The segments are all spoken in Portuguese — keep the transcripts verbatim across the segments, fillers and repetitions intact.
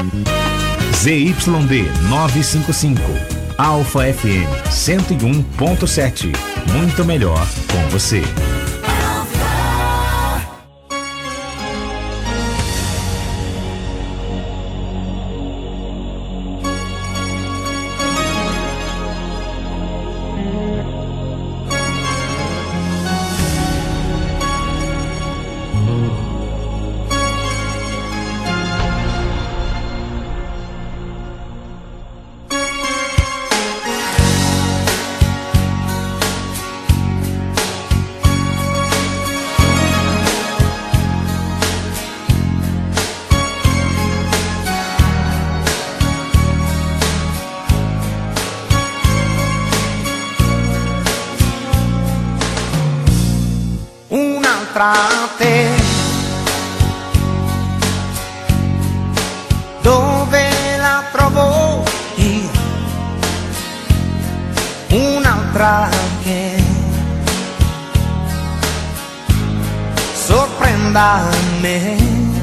Z Y D novecentos e cinquenta e cinco, Alfa F M cento e um ponto sete. Muito melhor com você. Tra te, dove la trovo io, un'altra che sorprenda me,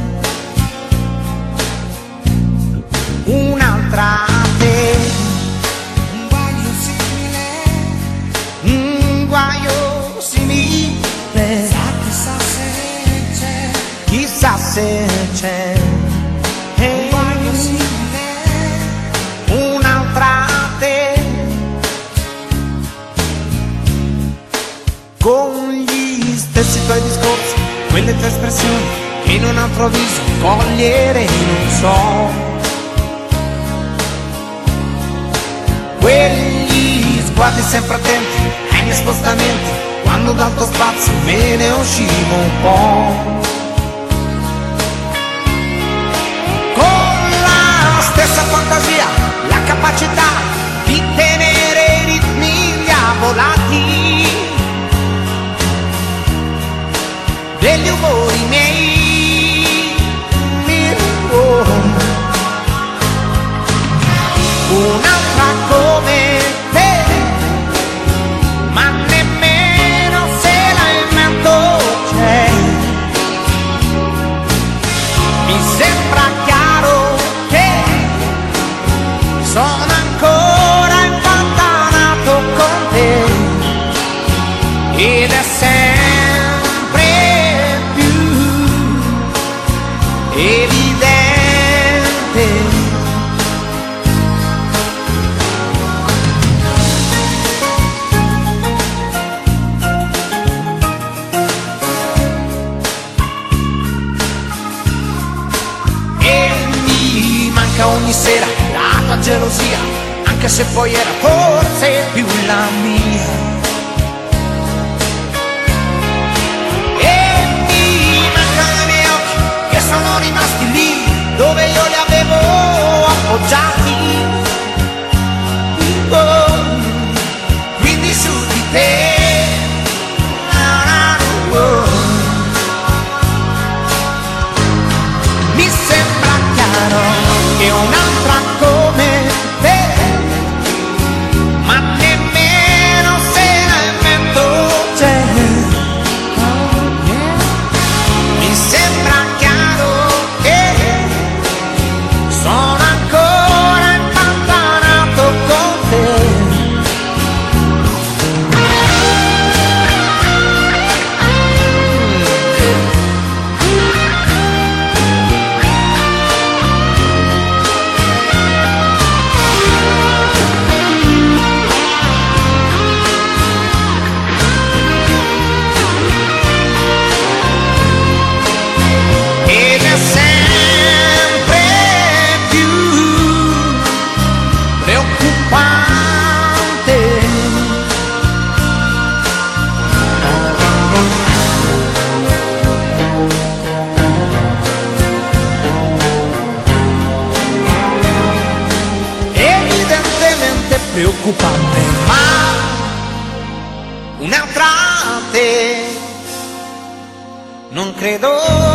un'altra te, un guaio simile, un guaio simile. Chissà se c'è un guaio simile, un'altra te, con gli stessi tuoi discorsi, quelle tue espressioni che in un altro viso cogliere non so, quegli sguardi sempre attenti ai miei spostamenti, quando dal tuo spazio me ne uscivo un po'. Stessa fantasia, la capacità di tenere i ritmi diavolati degli umori miei, oh. Un'altra come te, ma nemmeno se la invento c'è. Mi sembra chiaro sono ancora impantanato con te ed è sempre più evidente. E mi manca ogni sera la tua gelosia, anche se poi era forse più la mia. E mi mancano i miei occhi che sono rimasti lì dove io li avevo appoggiati, oh, quindi su di te, oh. Mi sembra chiaro che un'altra come te, ma nemmeno se la invento c'è. Mi sembra chiaro che sono ancora impantanato con te. Ed è sempre più preoccupante. Evidentemente preoccupante, ma un'altra te non credo.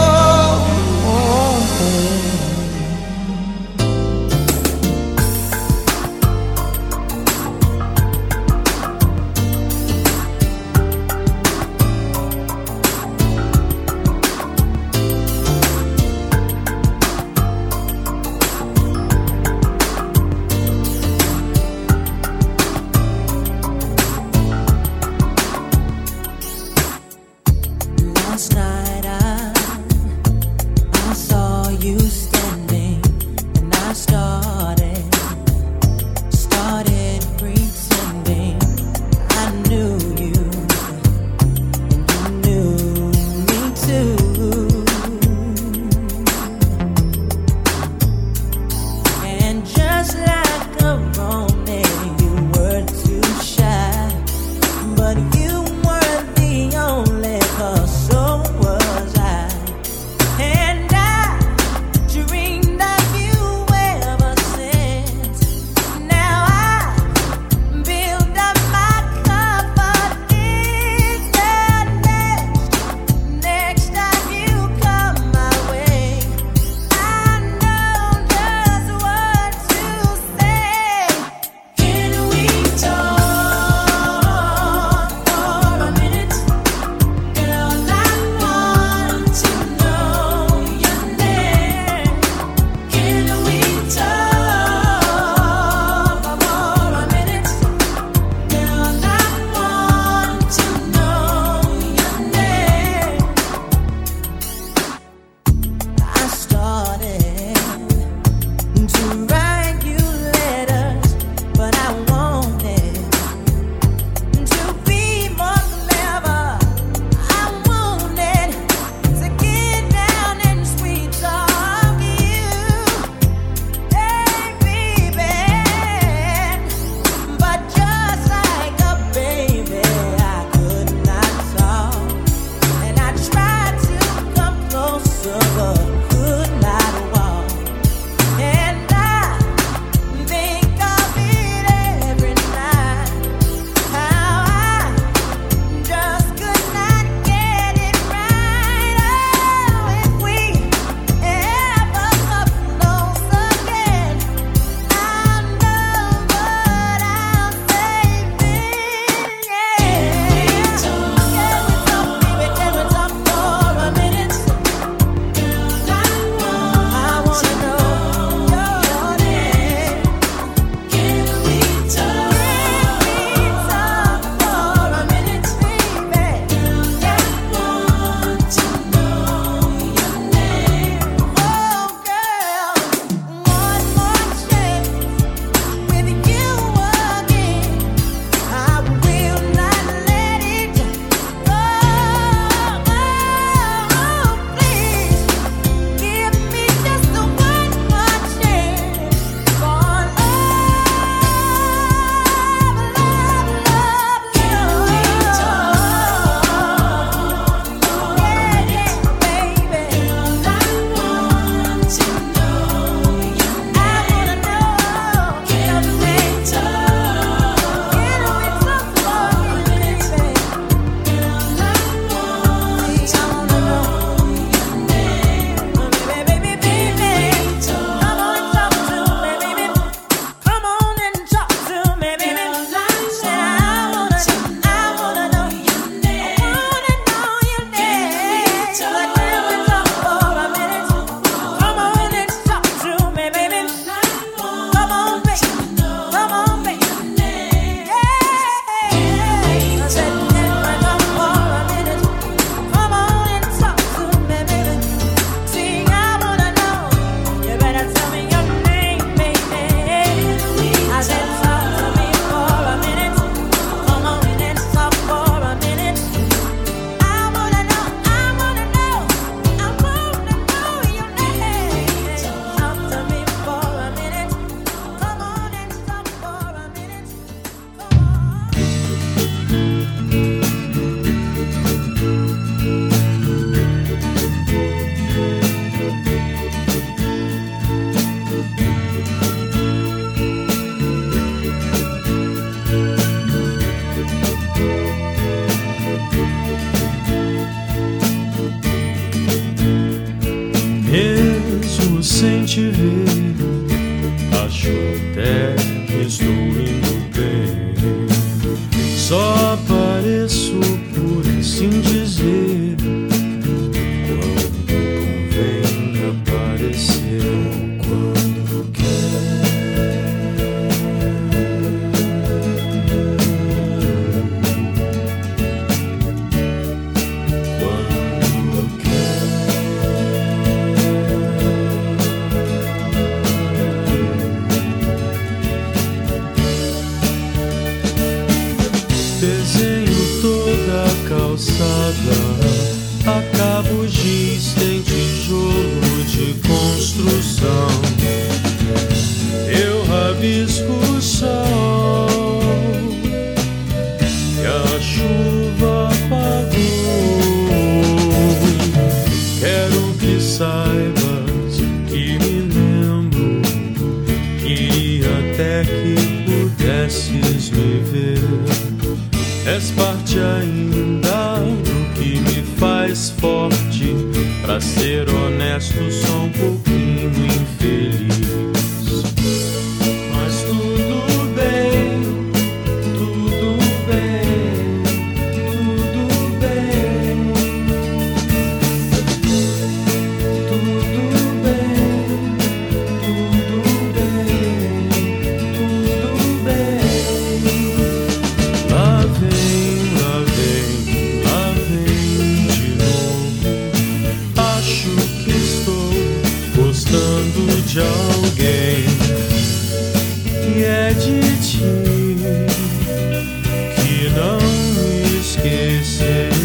alguém que é de ti, que não esquecerei.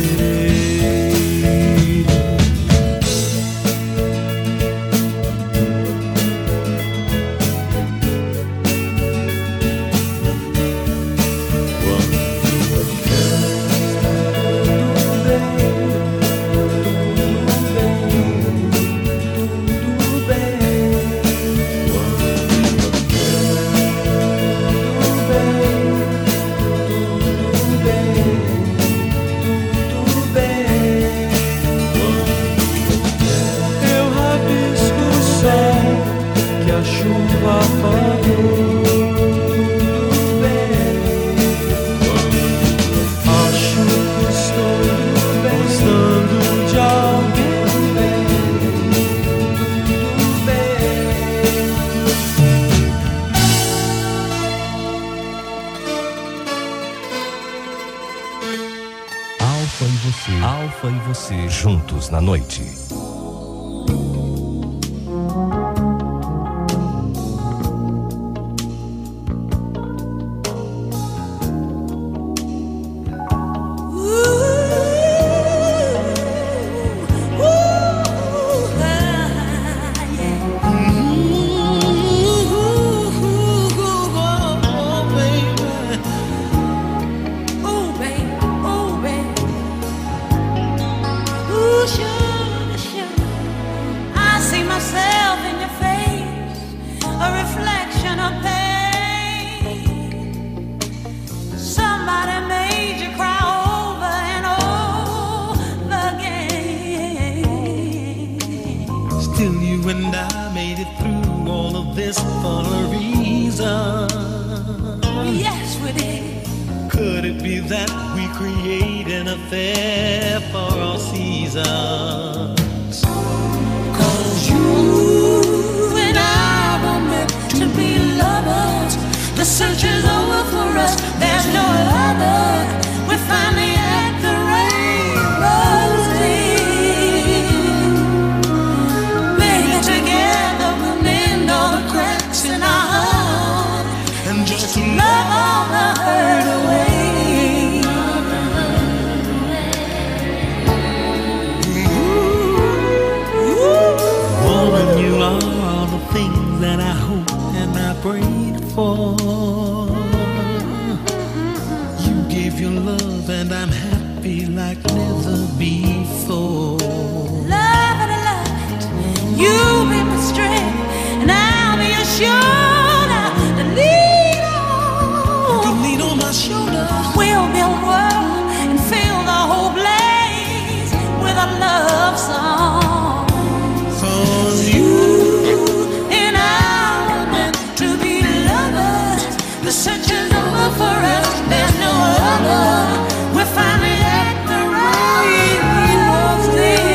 Alfa e você juntos na noite.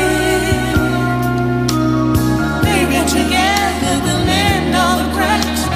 Together we'll mend all the cracks.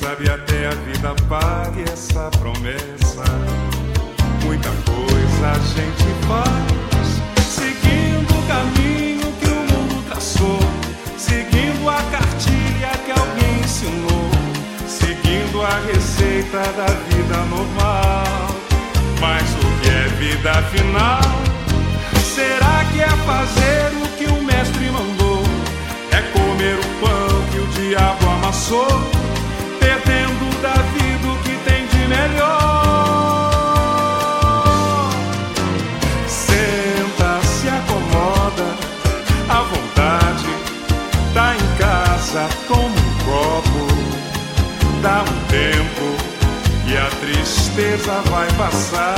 sabe até a vida pague essa promessa. Muita coisa a gente faz, seguindo o caminho que o mundo traçou, seguindo a cartilha que alguém ensinou, seguindo a receita da vida normal. Mas o que é vida afinal? Será que é fazer o que o mestre mandou? É comer o pão que o diabo amassou, perdendo da vida o que tem de melhor. Senta, se acomoda, à vontade, tá em casa, toma um copo, dá um tempo e a tristeza vai passar.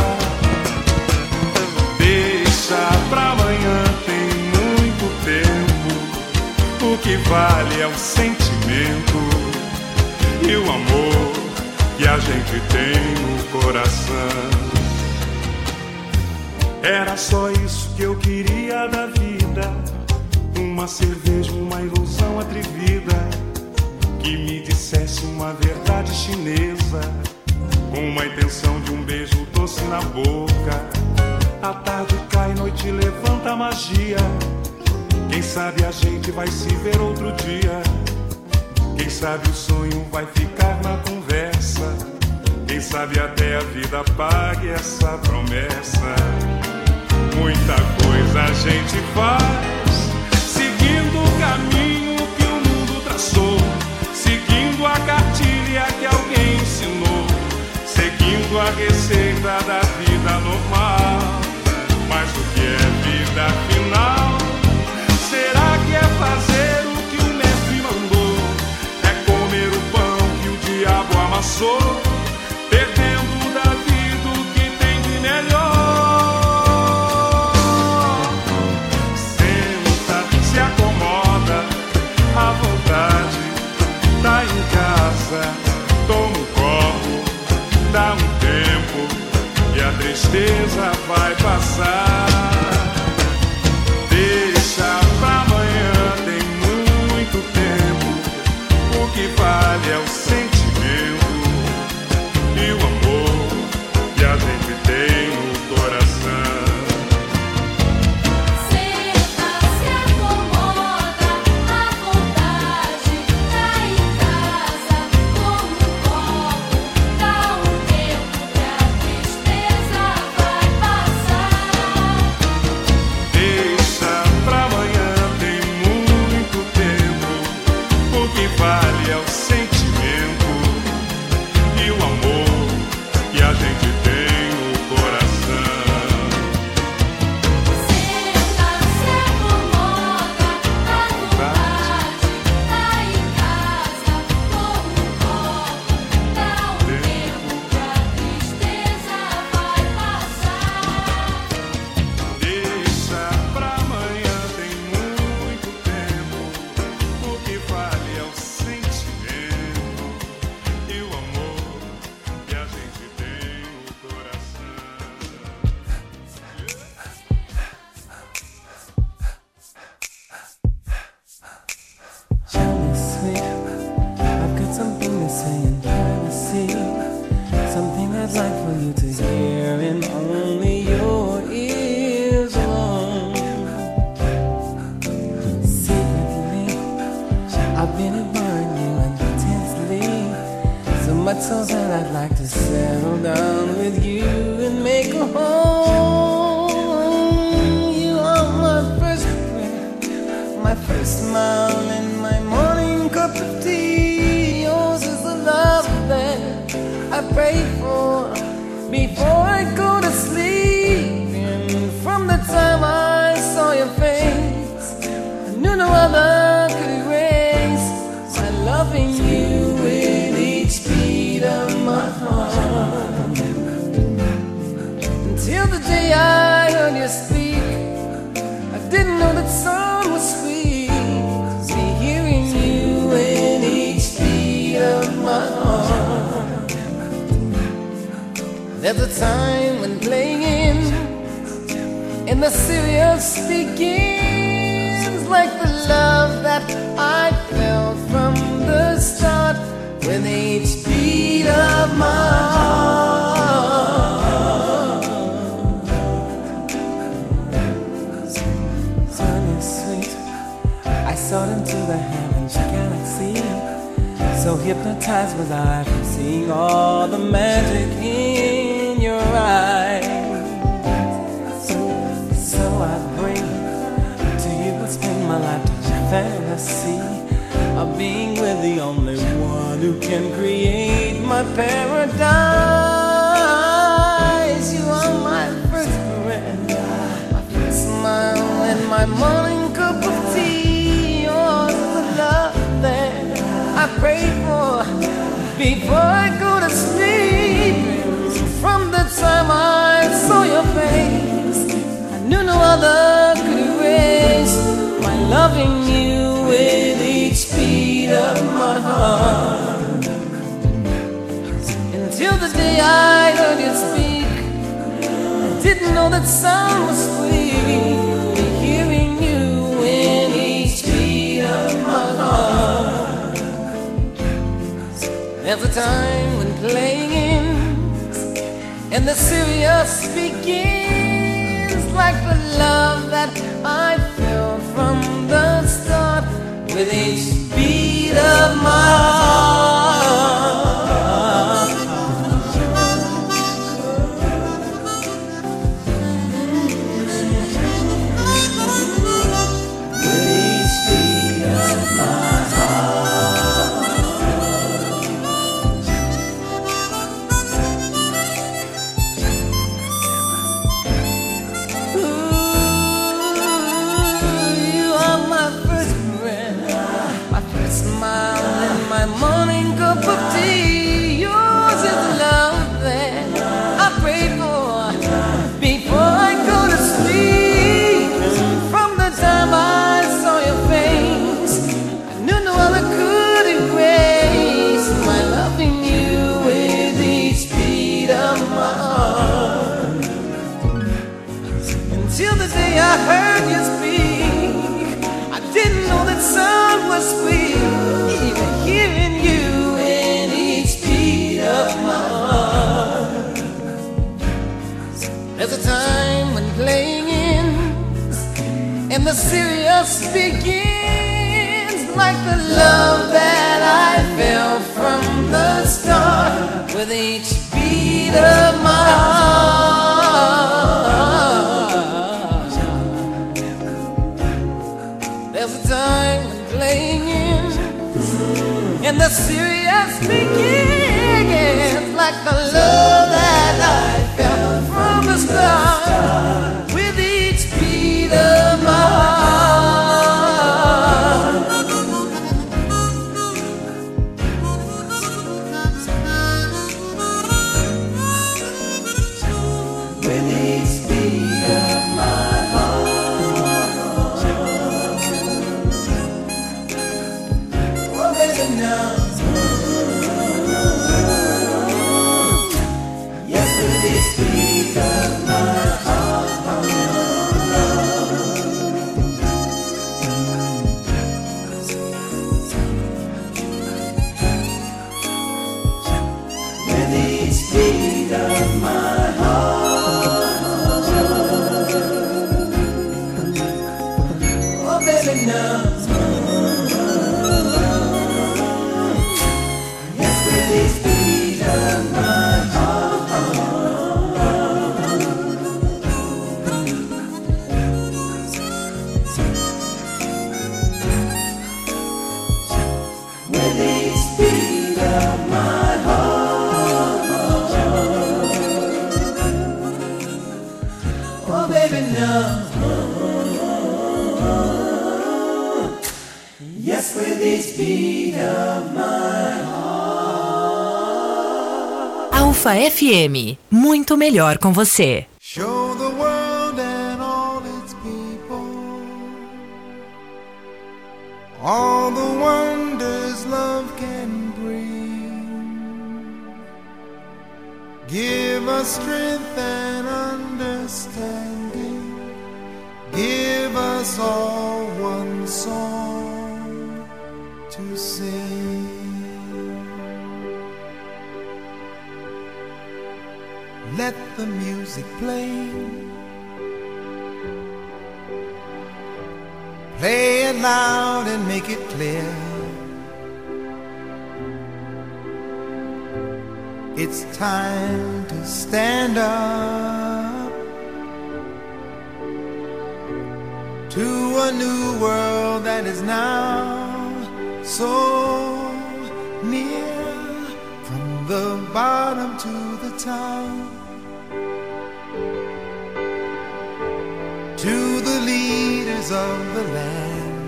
Deixa pra amanhã, tem muito tempo. O que vale é o sentimento e o amor que a gente tem no coração. Era só isso que eu queria da vida, uma cerveja, uma ilusão atrevida, que me dissesse uma verdade chinesa, com uma intenção de um beijo doce na boca. A tarde cai, noite levanta a magia. Quem sabe a gente vai se ver outro dia. Quem sabe o sonho vai ficar na conversa. Quem sabe até a vida pague essa promessa. Muita coisa a gente faz, seguindo o caminho que o mundo traçou, seguindo a cartilha que alguém ensinou, seguindo a receita da vida normal. Mas o que é vida afinal? Será que é fazer o que o mestre mandou? É comer o pão que o diabo amassou, perdendo da vida o que tem de melhor. Senta, se acomoda, à vontade, tá em casa, toma um copo, dá um tempo e a tristeza vai passar. Deixa pra amanhã, tem muito tempo. O que vale é o sentimento e o amor que a gente tem no coração. Senta, se acomoda, à vontade, tá em casa, toma um copo, dá um tempo que a tristeza vai passar. Deixa pra amanhã, tem muito tempo. O que vale é o sentimento e o amor que a gente tem no coração. Senta, se acomoda, à vontade, tá em casa, toma um copo, dá um tempo que a tristeza vai passar. Deixa pra amanhã, tem muito tempo. O que vale é o sentimento e o amor que a gente tem no coração. Charlie, sweet, I've got something to say in privacy, something I'd like for you to hear in only your ears alone. Secretly, I've been admiring you intensely, so much so that I'd like to settle down with you and make a home. You are my first prayer, my first smile, and my morning cup of tea. Yours is the love that I pray for before I go to sleep. And from the time I saw your face, I knew no other could erase my loving you with each beat of my heart. Until the day I heard you speak, I didn't know that song was sweet. See, hearing you in each beat of my heart. There's a time when playing and the serious begins, like the love that I felt from the start. With with each beat of my heart. Sun is sweet, I soared into the heavens galaxy, so hypnotized was I from seeing all the magic in your eyes. So I bring to you what's been my lifetime fantasy of being with the only one who can create my paradise. You are my first friend, my first smile, and my morning cup of tea. Yours is the love that I pray for before I go to sleep. From the time I saw your face, I knew no other could erase my loving you with each beat of my heart. Until the day I heard you speak, I didn't know that sound was sweet. Hearing you in each beat of my heart. There's a time when playing ends and the serious begins, like the love that I felt from the start with each beat of my heart. With each beat of my my morning cup of tea. Yours is the love that I pray for before I go to sleep. From the time I saw your face, I knew no other could erase my loving you with each beat of my heart. Until the day I heard you speak, I didn't know that sound was sweet. Even hearing you in each beat of my heart. There's a time when playing ends and the serious begins, like the love that I felt from the start with each beat of my heart. There's a time when playing ends and the serious begins, like the love that I felt from the start with each beat of my heart. With each beat of my heart. Oh baby, now beat of my heart. With each beat of my heart. Oh baby, now. Yes, with each beat of my heart. With each beat of my heart. Oh baby, now. Yes, with each beat of my heart. Alfa F M, muito melhor com você. Show the world and all its people all the wonders love can bring. Give us strength and understanding. Give us all one song to sing. let the music play. Play it loud and make it clear. It's time to stand up to a new world that is now so near, from the bottom to the top. To the leaders of the land,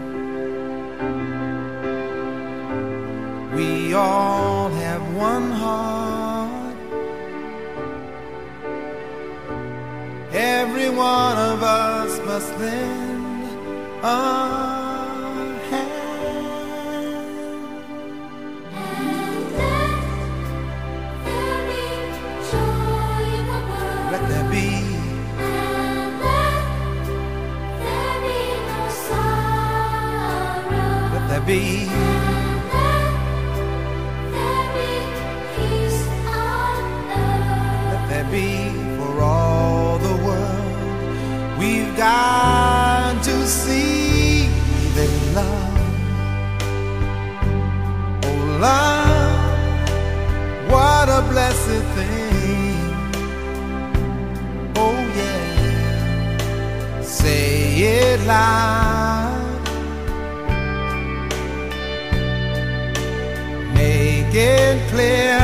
we all have one heart. Every one of us must lend a hand. And let there be joy in the world. Let there be. And let there be no sorrow. Let there be. Be for all the world. We've got to see that love, oh love, what a blessed thing. Oh yeah, say it loud, make it clear.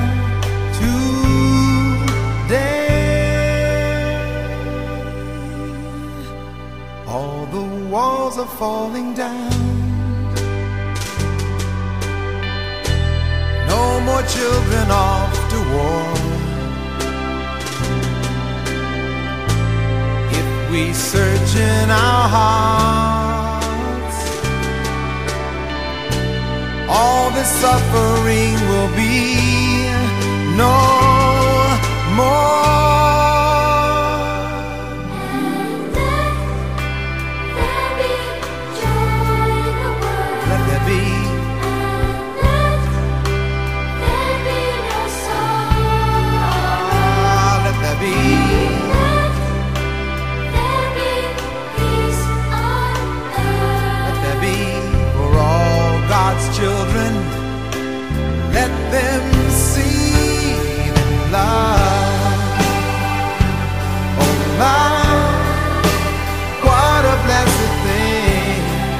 Walls are falling down. No more children off to war. If we search in our hearts, all this suffering will be no more. Children, let them see that love, oh love, what a blessed thing.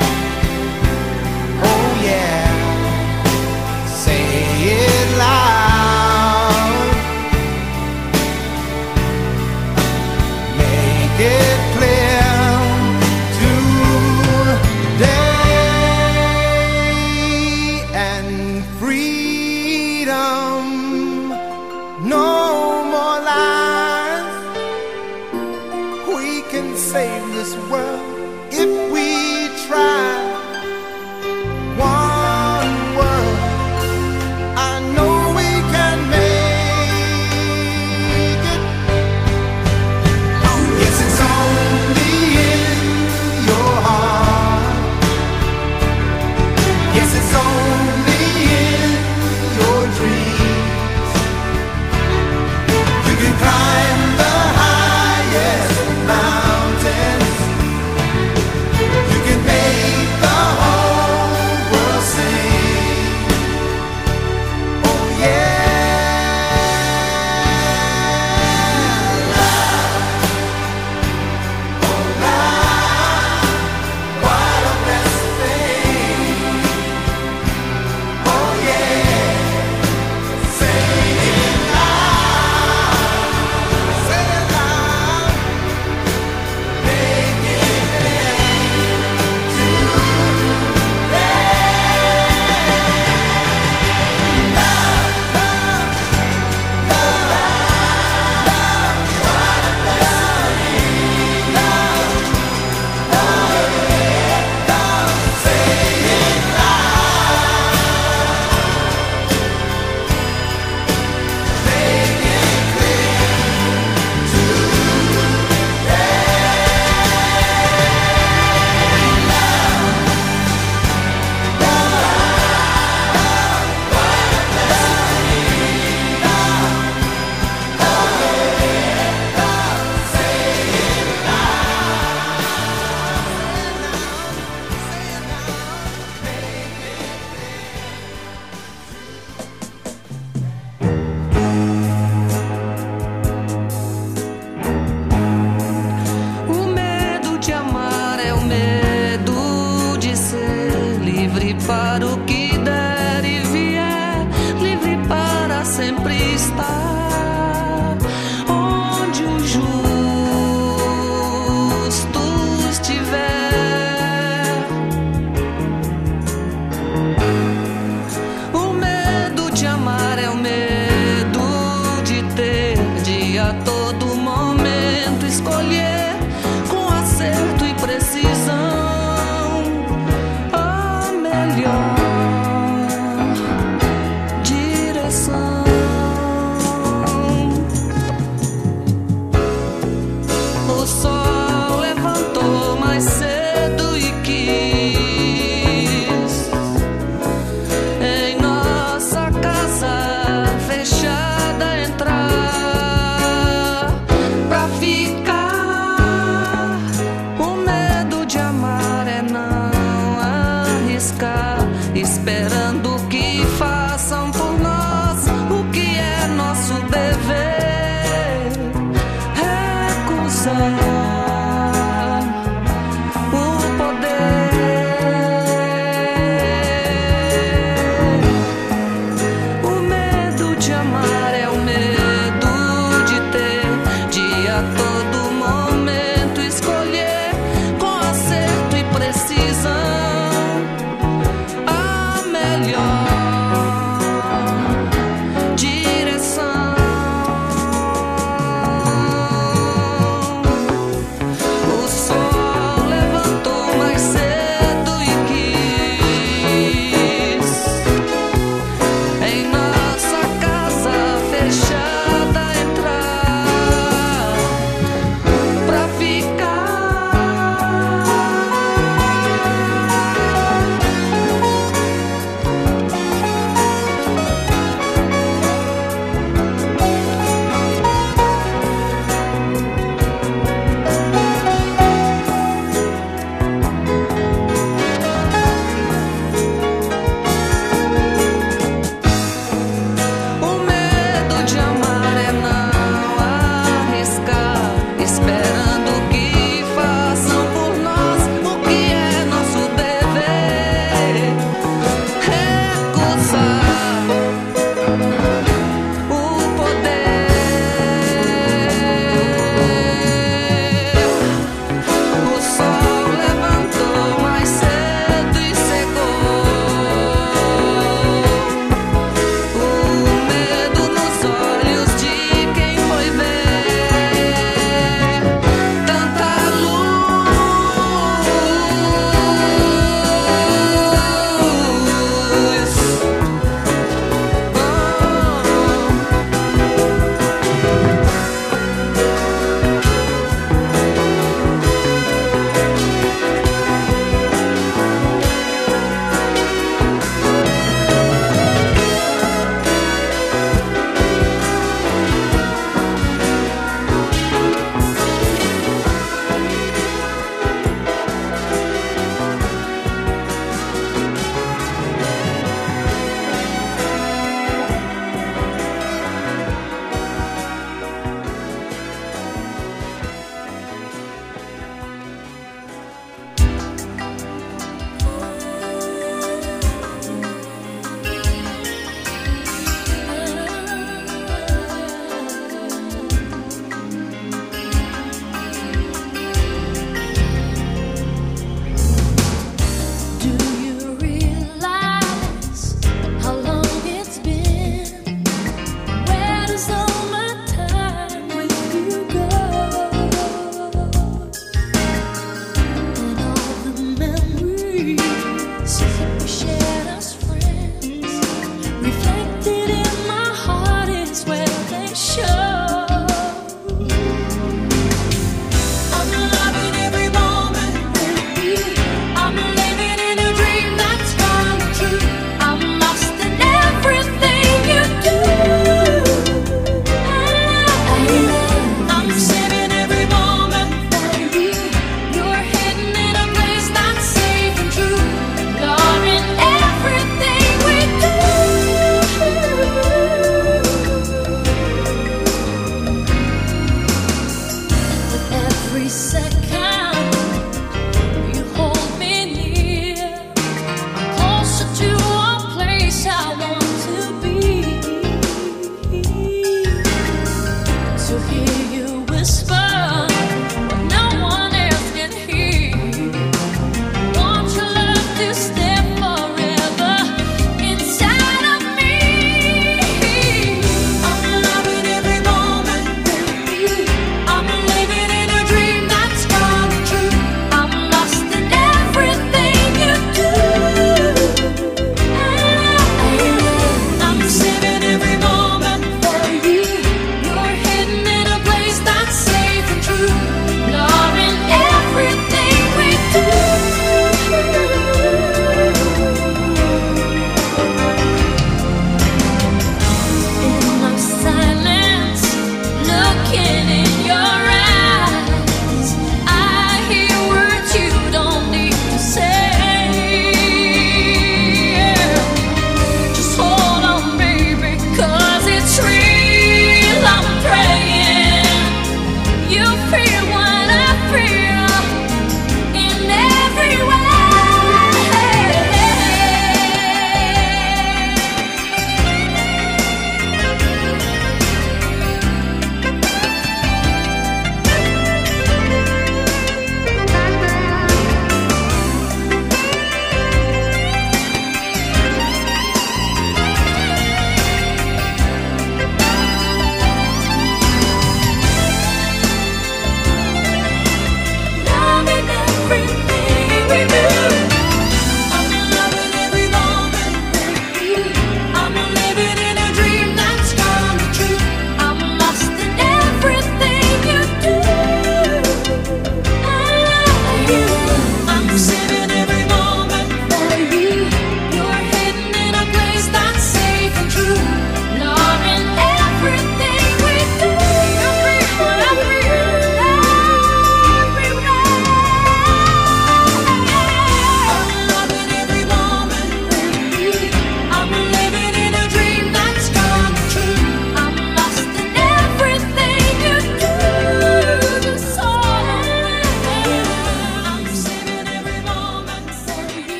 Oh yeah, say it loud, make it clear today. Save this world if we try. One world, I know we can make it. Yes, it's only in your heart. Yes, it's only in your dream. de amar é o medo de ter, de a todo momento escolher com acerto e precisão a melhor direção. O sol levantou mais cedo e quis em nossa casa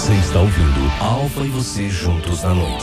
Você está ouvindo Alfa e você juntos na noite.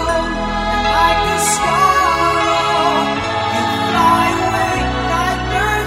Like a star, you fly away, like birds.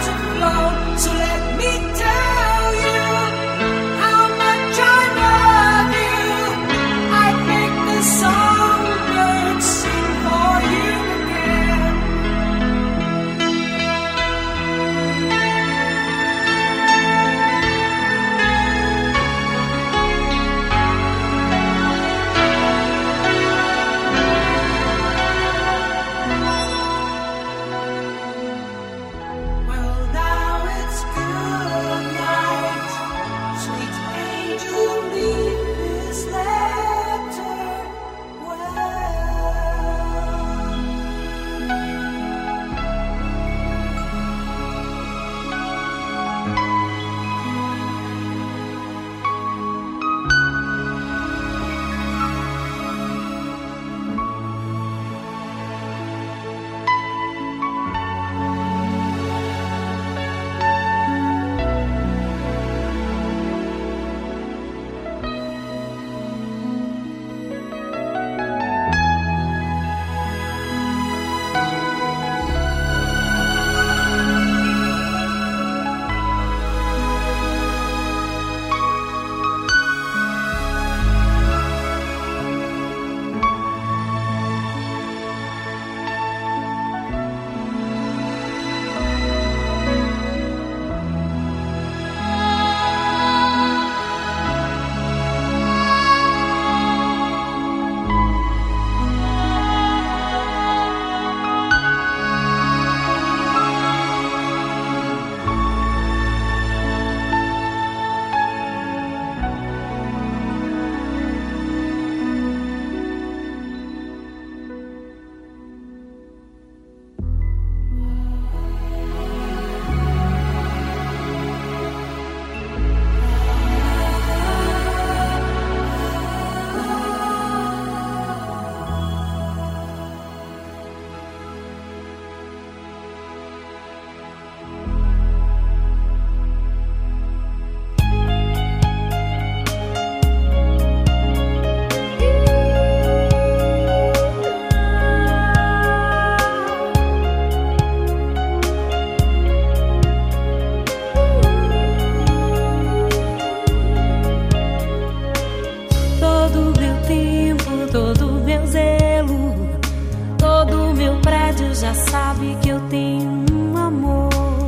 todo meu zelo, todo meu prédio já sabe que eu tenho um amor.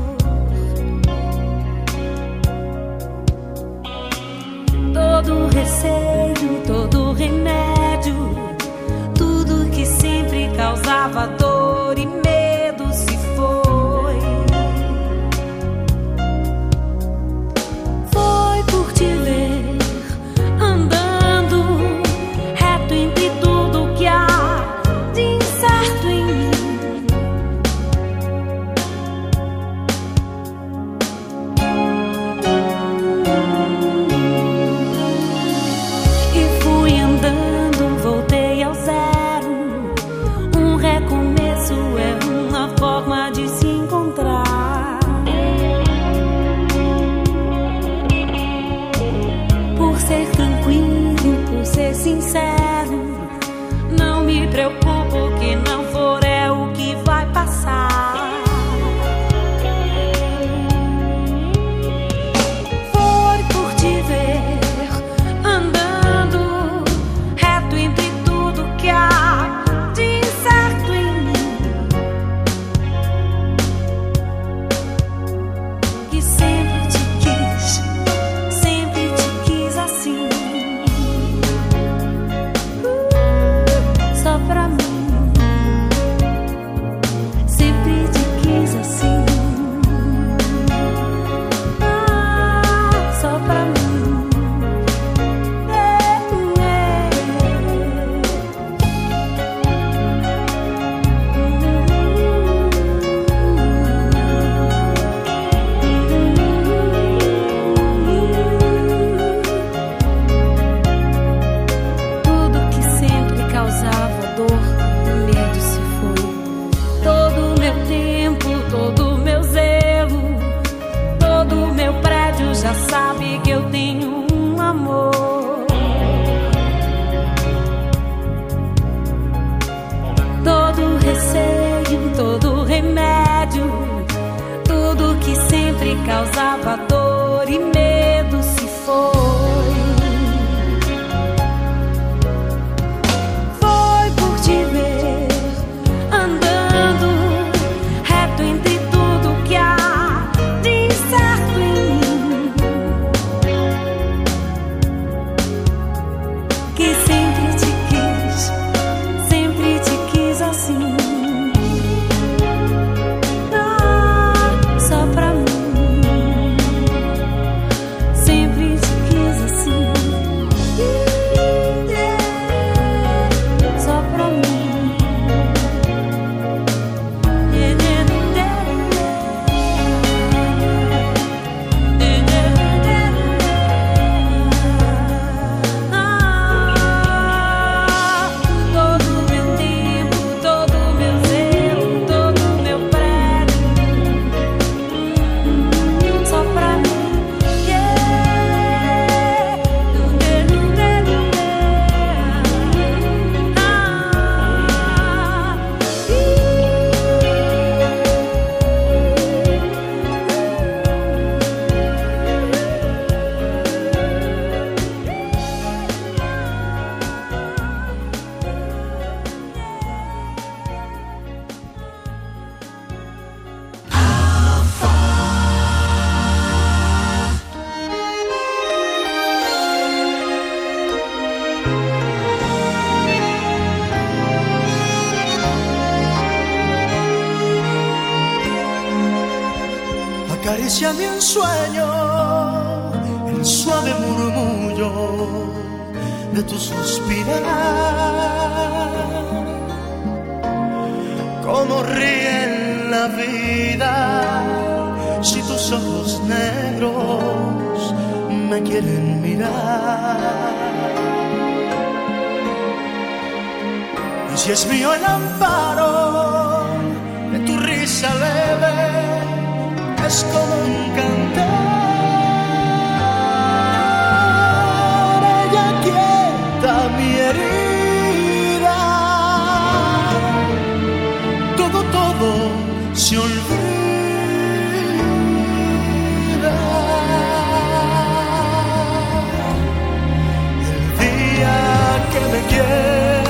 Todo receio, todo remédio, tudo que sempre causava dor e medo se foi. Foi por te ver andando reto entre tudo que há de incerto em mim. E fui andando, voltei ao zero. Um recomeço é uma forma de se encontrar. Por ser tranquilo, por ser sincero, não me preocupo, o que não for é o que vai passar. Foi por te ver andando reto entre tudo que há de incerto em mim, que sempre te quis, sempre te quis assim. Uh, só pra mim, sempre te quis assim. Ah, só pra mim. Tudo que sempre causava dor, medo se foi. Todo meu tempo, todo meu zelo, todo meu prédio já sabe que eu tenho um amor. Todo receio, todo remédio, tudo que sempre causava dor e medo se foi. Foi por te ver andando reto entre tudo que há de incerto em mim, que sempre te quis, sempre te quis assim. Ah, só pra mim, sempre te quis assim. Só pra mim. Ah, todo meu tempo, todo meu zelo, todo meu prédio, só pra mim. Yeah. Acariciami en sueño, el suave murmullo de tu suspirar. Cómo ríe la vida si tus ojos negros me quieren mirar. Y si es mío el amparo de tu risa leve, es como un cantar. Ella quieta mi herida. Todo, todo se olvida. El día que me quieres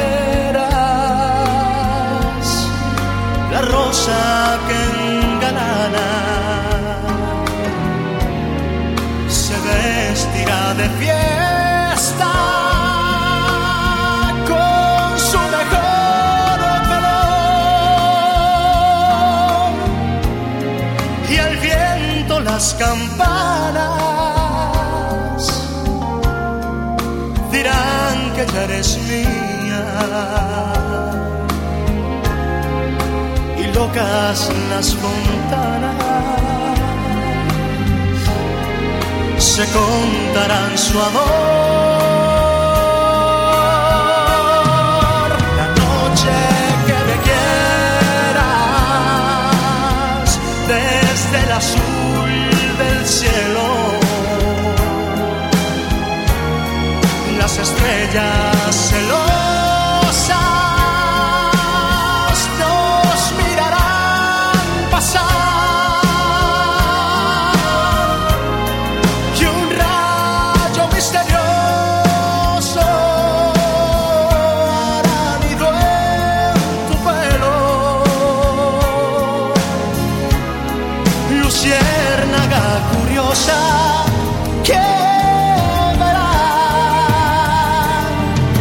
campanas dirán que ya eres mía, y locas las fontanas se contarán su amor. La noche que me quieras desde el azul del cielo, las estrellas celosas nos mirarán pasar. Que verá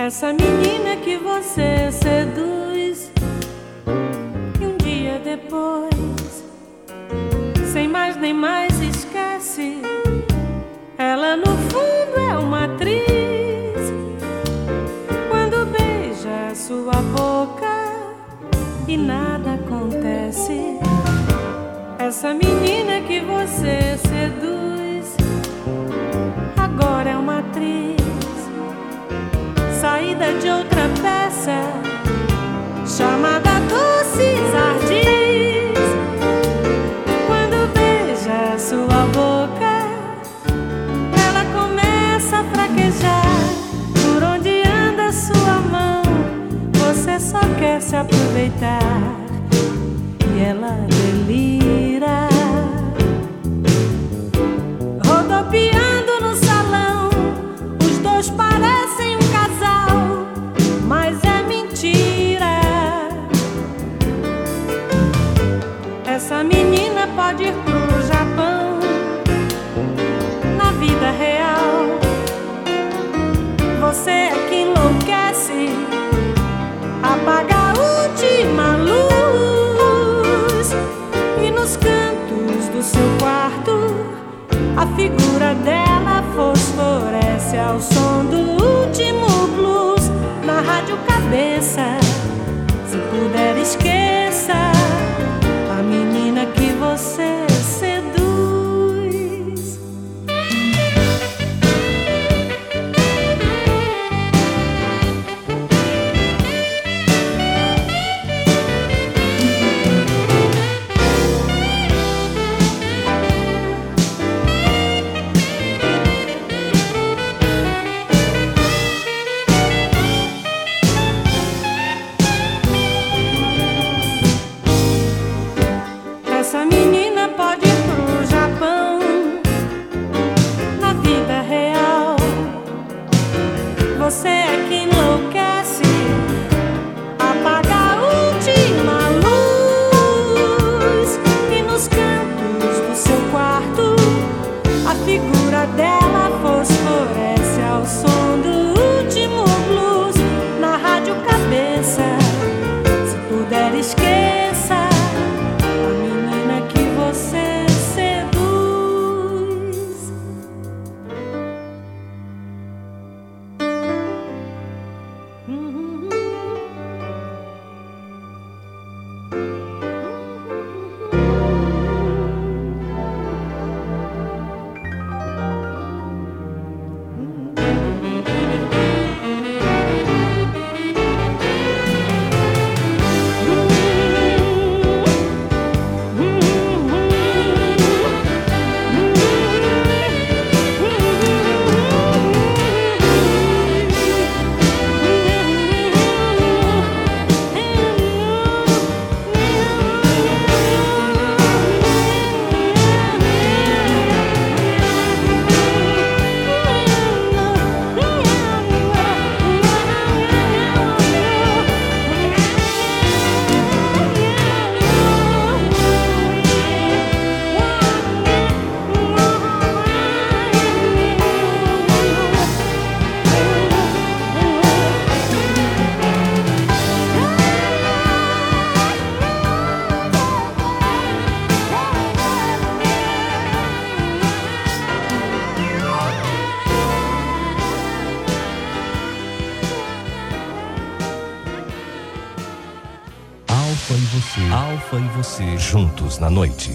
Essa menina que você seduz, e um dia depois, sem mais nem mais esquece. Ela no fundo é uma atriz. Quando beija sua boca e nada acontece. Essa menina que você seduz, agora é uma atriz, saída de outra peça, chamada Doces Ardis. Quando beija sua boca, ela começa a fraquejar. Por onde anda sua mão, você só quer se aproveitar. E ela delira, rodopiando no salão. Os dois parecem um casal, mas é mentira. Essa menina pode ir pro Japão. Na vida real, você é que enlouquece, apaga a última luz. E nos cantos do seu quarto, a figura dela fosforece ao som do último blues. Na rádio cabeça, se puder esqueça a menina que você seduz. Essa menina pode ir pro Japão. Na vida real, você é que enlouquece, apaga a última luz. E nos cantos do seu quarto, a figura dela fosforece ao som do último blues. Na rádio cabeça, se puder esqueça a menina que você seduz. Alfa e você, Alfa e você, juntos na noite.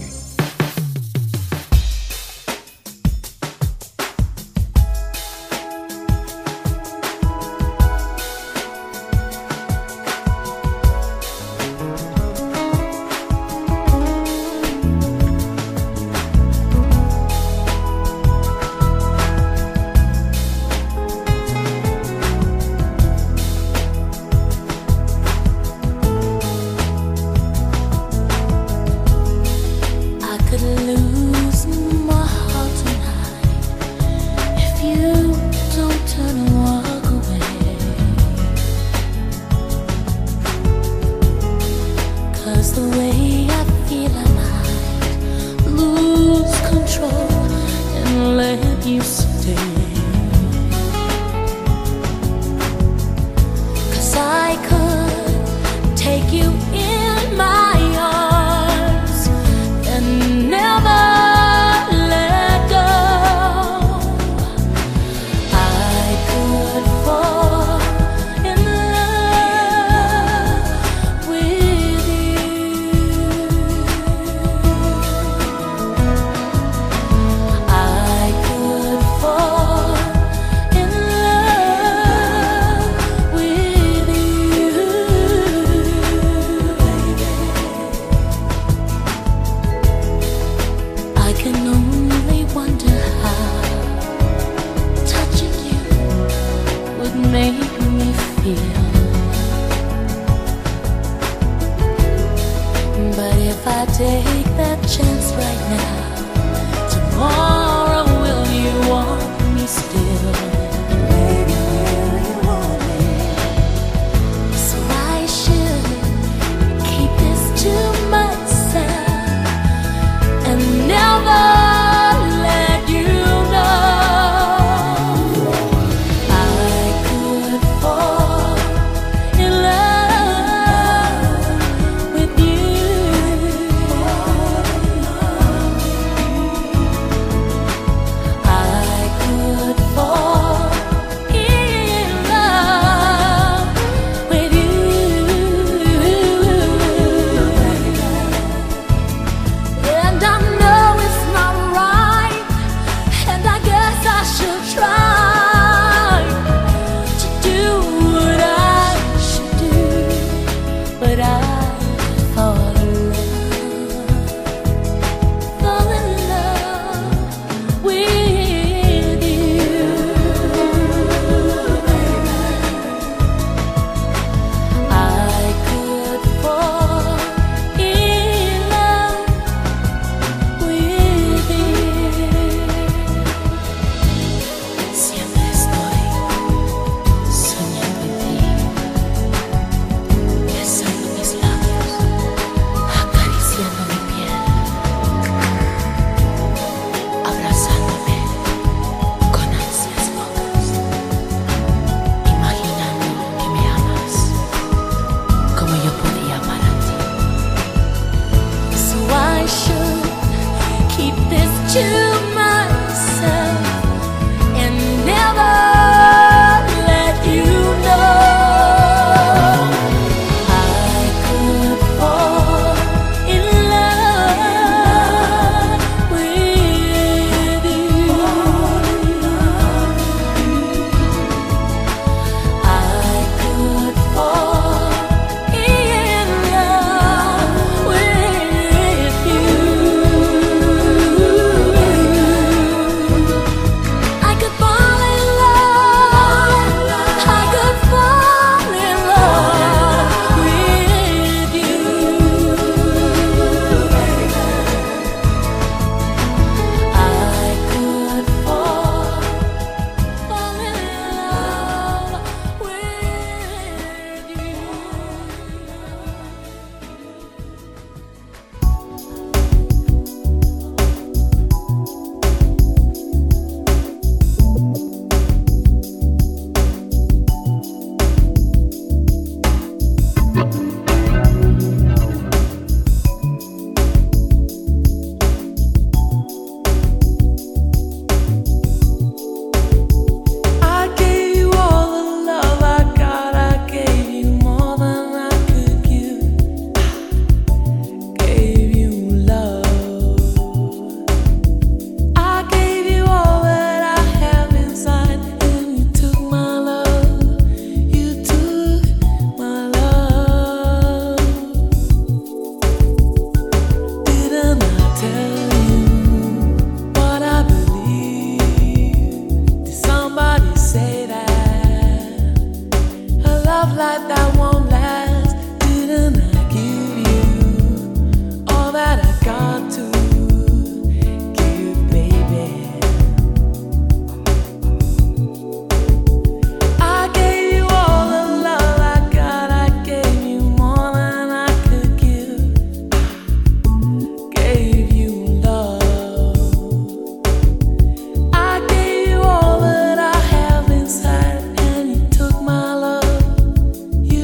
feel. But if I take that chance right now, tomorrow will you want me still? Baby, will you want me? So I should keep this to myself and never let you know. I could fall in love with you. I could fall in love with you. And I know it's not right, and I guess I should try to do what I should do, but I fall in love, fall in love with you. I could fall in love with you. Siempre estoy soñando en ti, besando mis labios, acariciando mi piel, abrazándome con ansias locas, imaginando que me amas como yo podía amar a ti. So I should keep this to myself and never let you know. I could fall in love with you. I could fall in love with you. I could fall in love. I could fall in love with you. I could fall, fall in love with you. I gave you all the love I got. I gave you more than I could give. Gave you love. I gave you all that I have inside, and you took my love. You took my love. Didn't I tell you what I believe? Did somebody say that a love like that won't last? Didn't I give you all that I got to give, baby? I gave you all the love I got. I gave you more than I could give. Gave you love. I gave you all that I have inside, and you took my love. You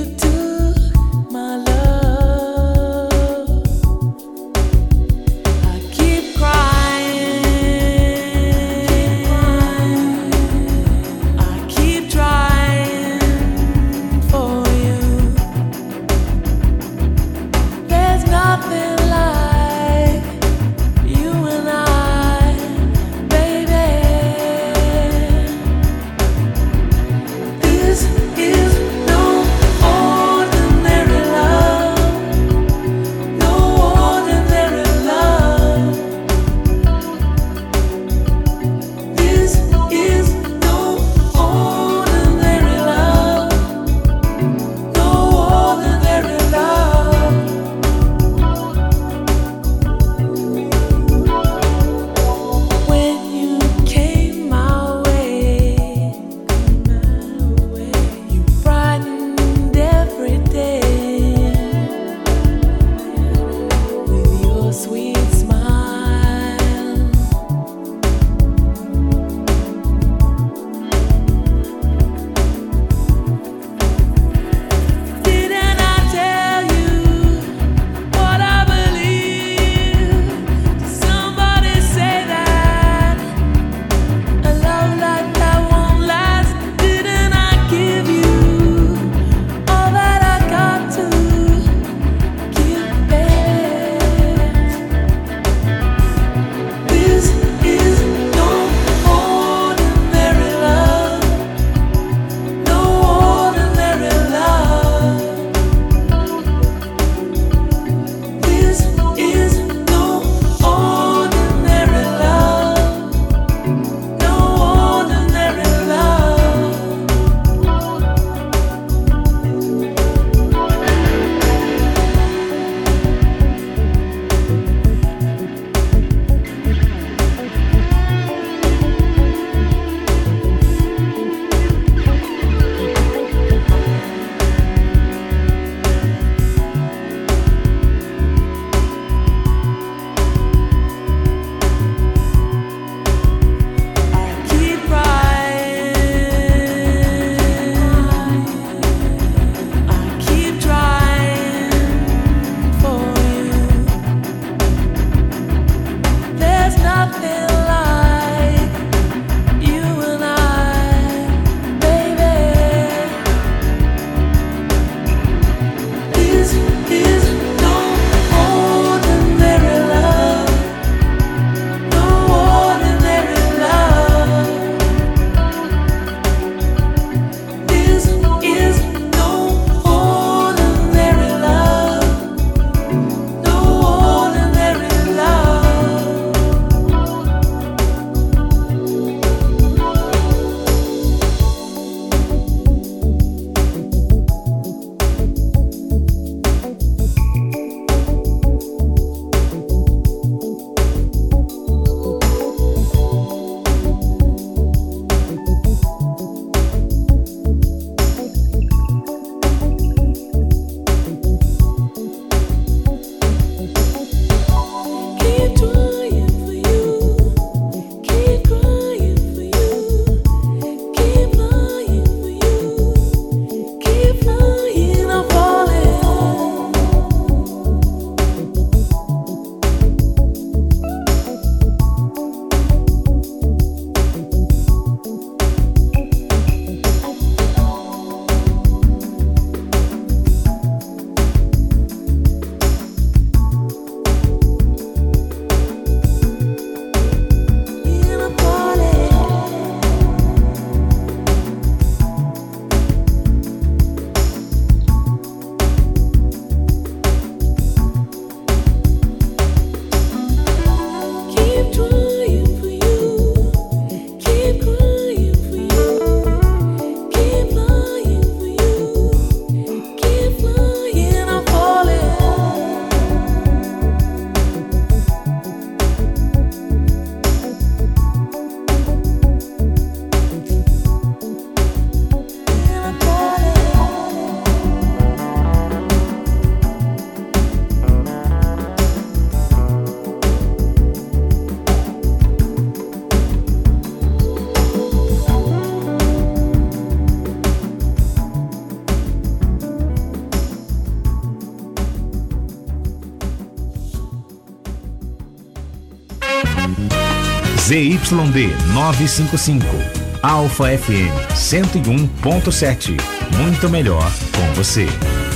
Z Y D novecentos e cinquenta e cinco, Alfa F M cento e um ponto sete. Muito melhor com você.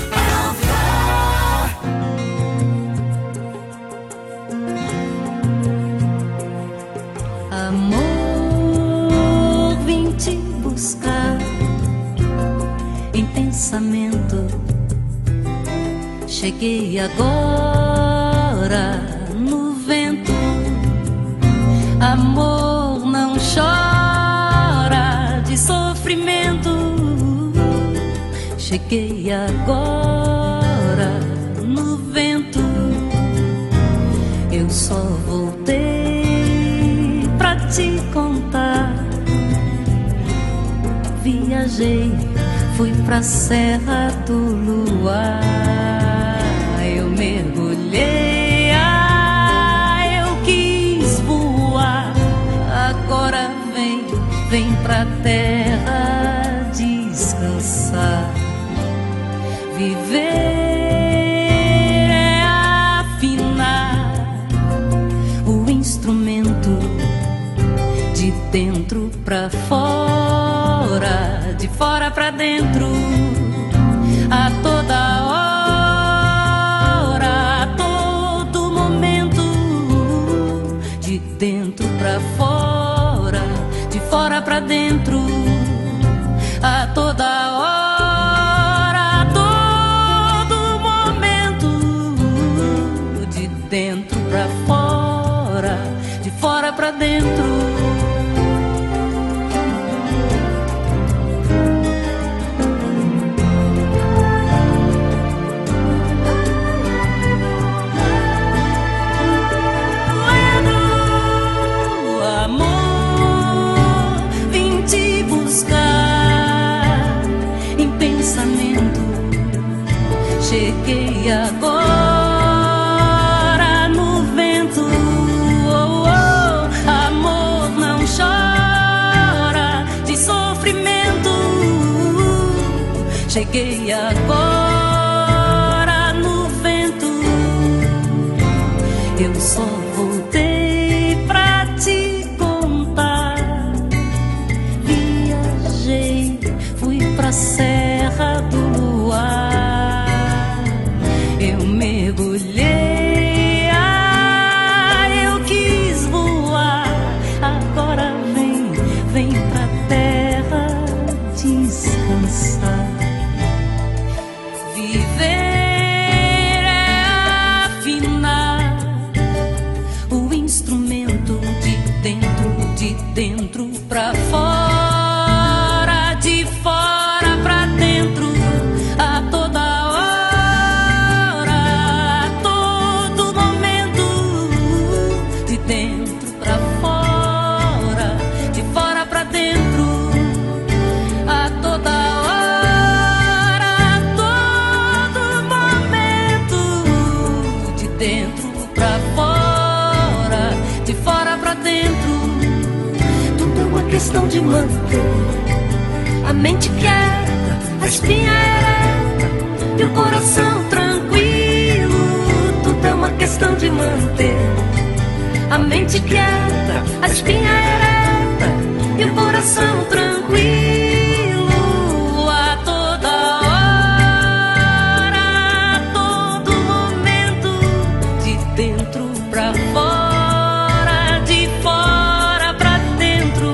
Amor, vim te buscar em pensamento. Cheguei agora no vento. Amor não chora de sofrimento. Cheguei agora no vento. Eu só voltei pra te contar. Viajei, fui pra Serra do Luar. Eu mergulhei, ah, eu quis voar. Agora vem, vem pra terra descansar. Viver é afinar o instrumento de dentro pra fora, de fora pra dentro, a toda hora, a todo momento, de dentro pra fora, de fora pra dentro, a toda hora, a todo momento, de dentro pra fora, de fora pra dentro. Cheguei agora no vento. Oh, oh, amor não chora de sofrimento. Cheguei agora no vento. Eu só voltei pra te contar. Viajei, fui pra Serra do Luar. Eu mergulhei, ah, eu quis voar. Agora vem, vem pra terra descansar. Viver é afinar o instrumento de dentro, de dentro pra fora, de fora pra dentro, a toda questão de manter a mente quieta, a espinha ereta e o coração tranquilo. Tudo é uma questão de manter a mente quieta, a espinha ereta e o coração tranquilo. A toda hora, a todo momento, de dentro pra fora, de fora pra dentro.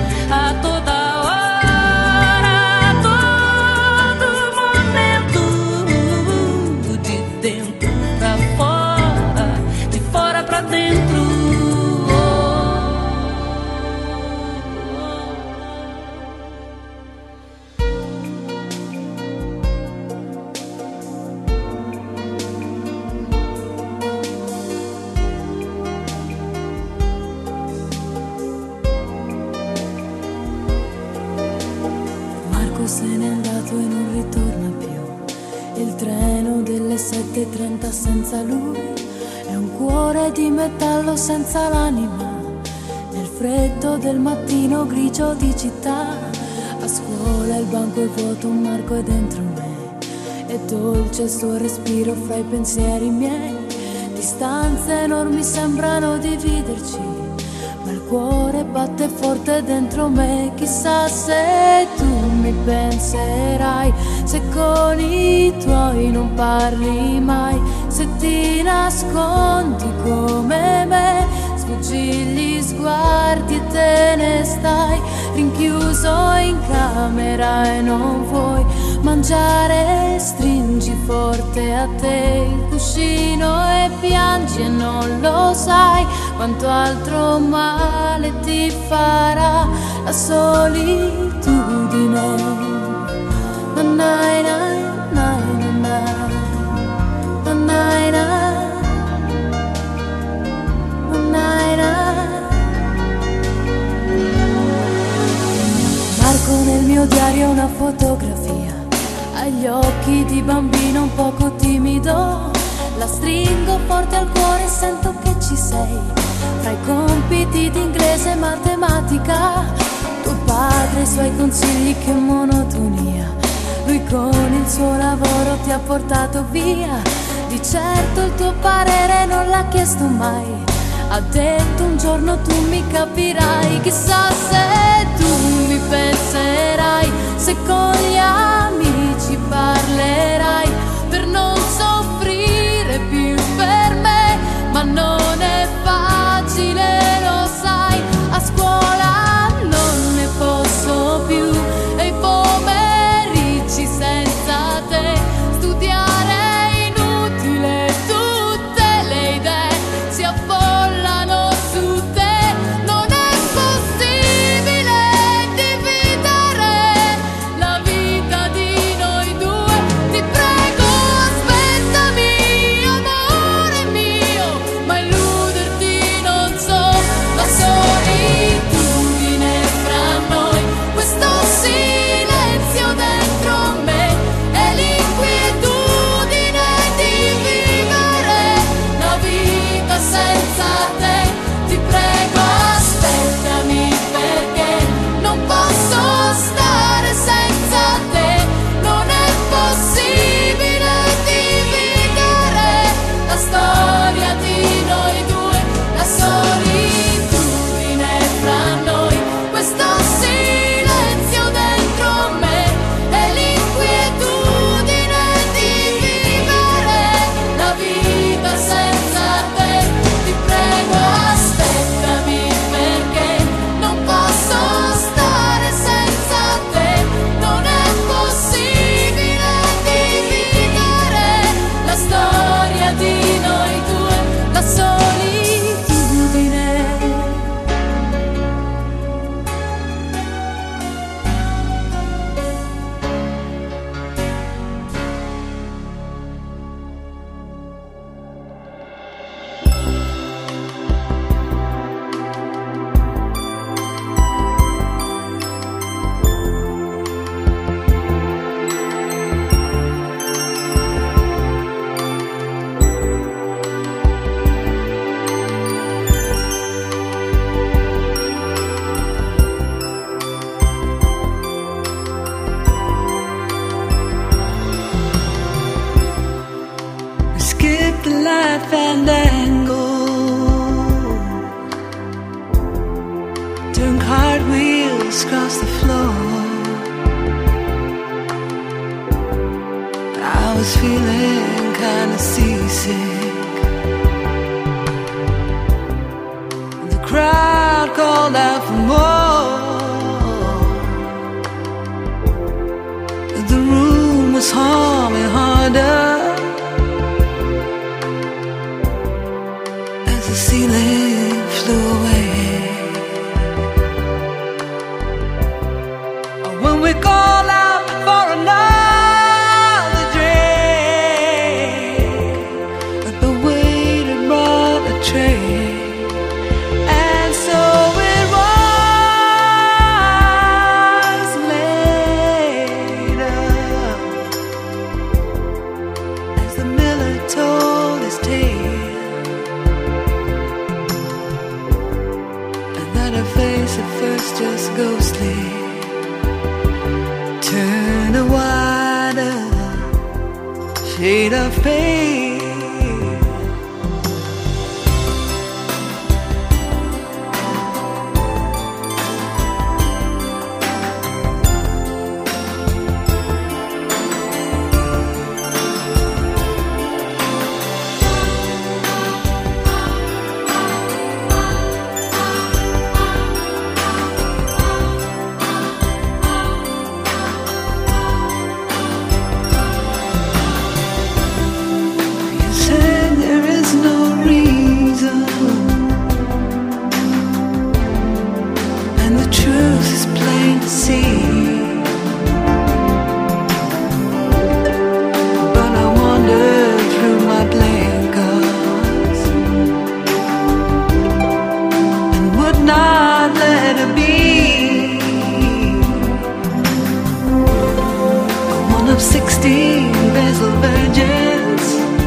Se n'è andato e non ritorna più. Il treno delle sette e trenta senza lui è un cuore di metallo senza l'anima. Nel freddo del mattino grigio di città, a scuola il banco è vuoto, un marco è dentro me. È dolce il suo respiro fra i pensieri miei. Distanze enormi sembrano dividerci, ma il cuore batte forte dentro me. Chissà se tu mi penserai, se con i tuoi non parli mai, se ti nascondi come me, sfuggi gli sguardi e te ne stai rinchiuso in camera e non vuoi mangiare, stringi forte a te il cuscino e piangi e non lo sai quanto altro male ti farà la solitudine. Na na na na na na na na. Marco nel mio diario una fotografia, agli occhi di bambino un poco timido, la stringo forte al cuore e sento che ci sei, fra i compiti di inglese e matematica, tuo padre e i suoi consigli, che monotonia, lui con il suo lavoro ti ha portato via, di certo il tuo parere non l'ha chiesto mai, ha detto un giorno tu mi capirai. Chissà se tu mi penserai, se con gli amici parlerai, per non soffrire più per me, ma non è facile, lo sai, a scuola non ne posso più e i pomeriggi senza te, studiare è inutile, tutte le idee si affollano su te, non è possibile dividere la vita di noi due, ti prego aspettami amore mio, ma illuderti non so, la solitudine fra noi, questo silenzio dentro me e l'inquietudine di vivere la vita senza te, ti prego aspettami perché non posso stare senza te, non è possibile dividere la storia di noi due, la solitudine fra noi, questo silenzio dentro me e l'inquietudine di vivere la vita senza te, ti prego aspettami perché non posso stare senza te, non è possibile dividere la storia di noi due, la solitudine. Skip the life and angle, turn cartwheels across the floor. I was feeling kinda seasick, the crowd called out for more, the room was humming harder as the ceiling flew away. When we call out for another drink, the waiter brought a tray, and so it was later, as the miller told his tale, and that her face at first just ghostly turn a wider shade of pale. of sixteen Basil virgins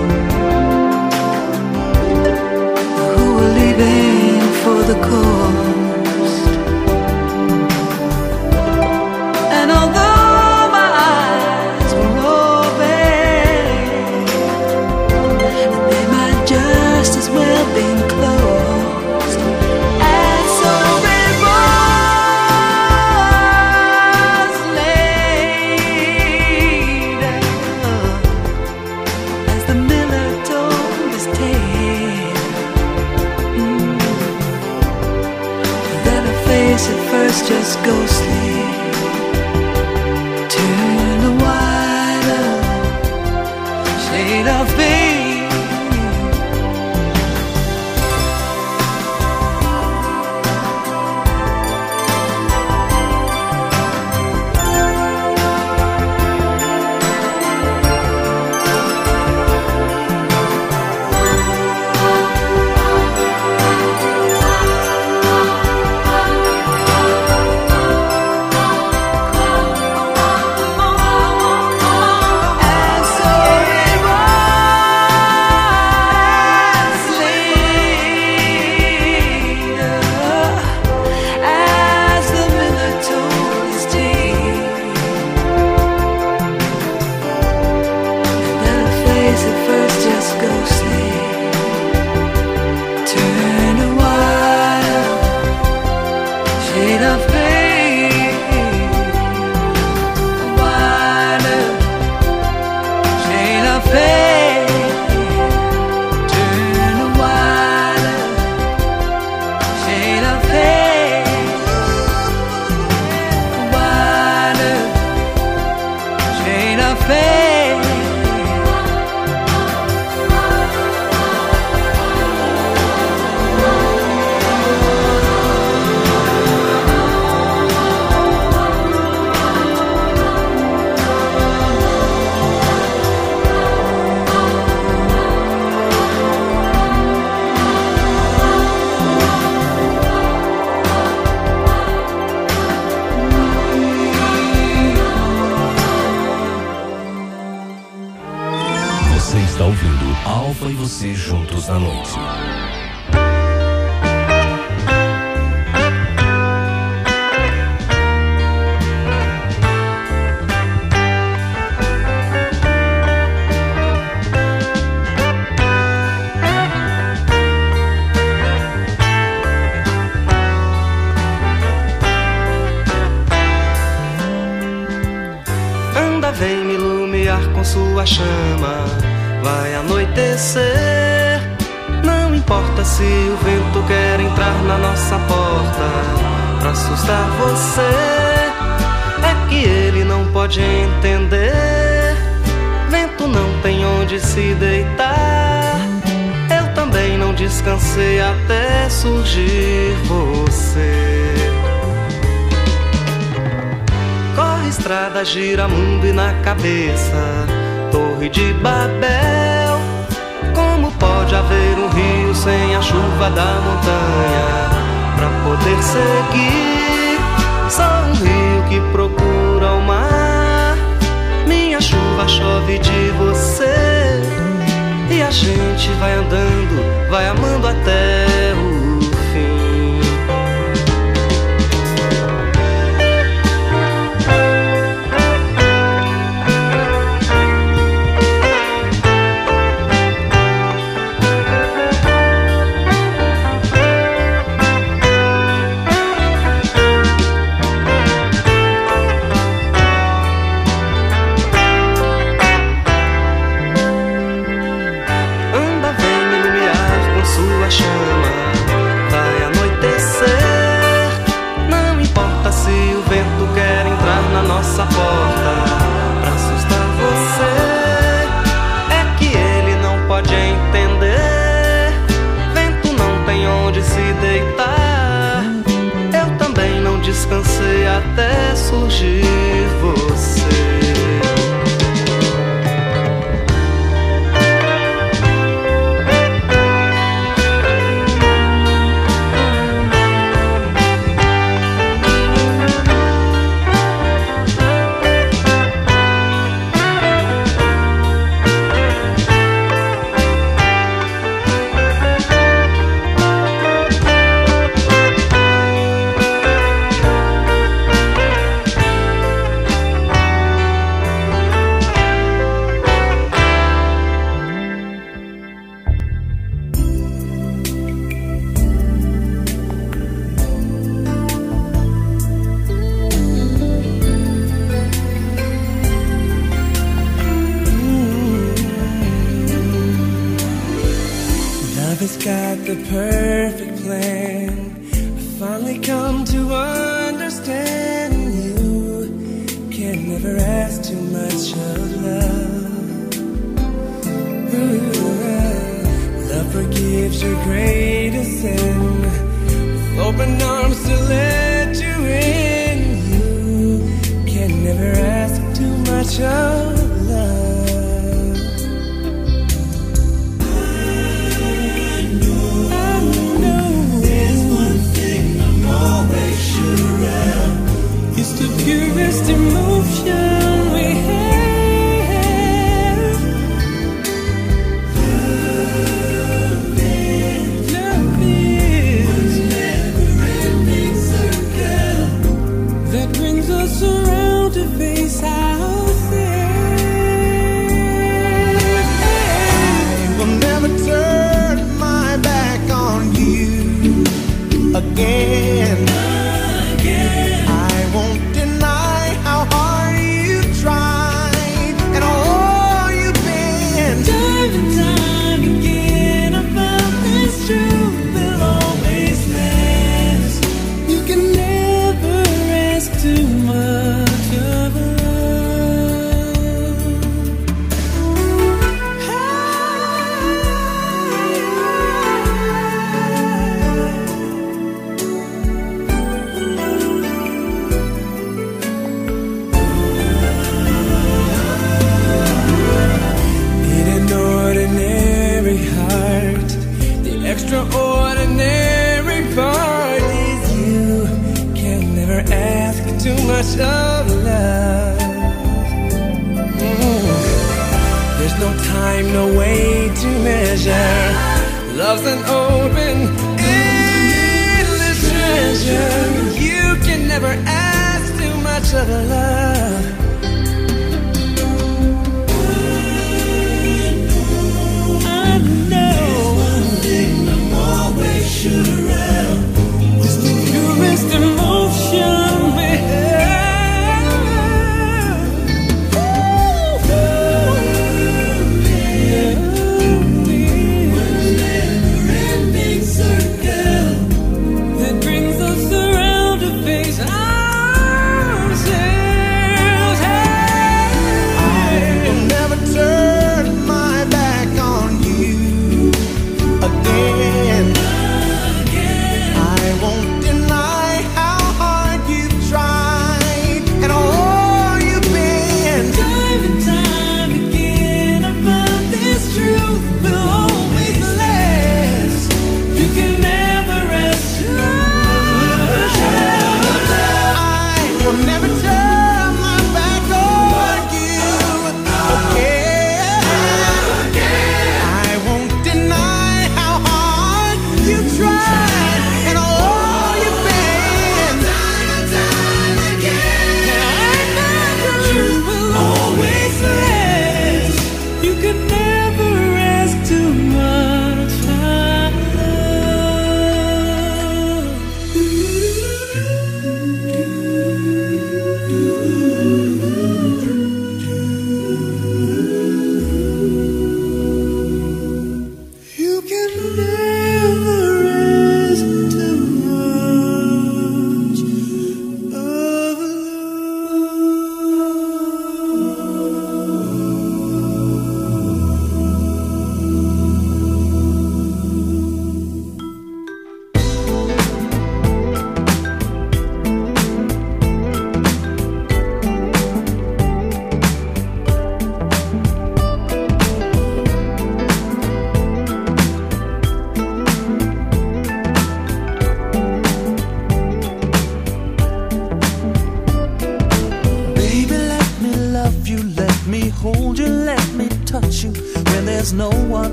who were leaving for the coast. And although my eyes were open, they might just as well been closed. And so it was later, as the miller told his tale, mm, that her face at first just ghostly turned a wider shade of pale. And so it was later, as the miller told his tale, that her face at first just ghostly turned a wild shade of pale, a wider shade of pale, turn a wider shade of pale, a wider shade of pale. Você está ouvindo Alfa e você juntos na noite. Anda, vem me iluminar com sua chama. Vai anoitecer. Não importa se o vento quer entrar na nossa porta pra assustar você. É que ele não pode entender. Vento não tem onde se deitar. Eu também não descansei até surgir você. Corre estrada, gira mundo e na cabeça Torre de Babel. Como pode haver um rio sem a chuva da montanha pra poder seguir? Só um rio que procura o mar. Minha chuva chove de você e a gente vai andando, vai amando até o fim. Chama got the perfect plan. I finally come to understand you can never ask too much of love. Ooh, love forgives your greatest sin, with open arms to let you in. You can never ask too much of love. It's the purest emotion we have. Love is, love is a never-ending circle that brings us around to face ourselves. I will never turn my back on you again. Extraordinary part is you can never ask too much of love. Mm. There's no time, no way to measure. Love's an open, endless treasure. You can never ask too much of love. I know. Sure it's the purest emotion we have. Ooh, never-ending circle that brings us around to face ourselves. I will never turn my back on you again.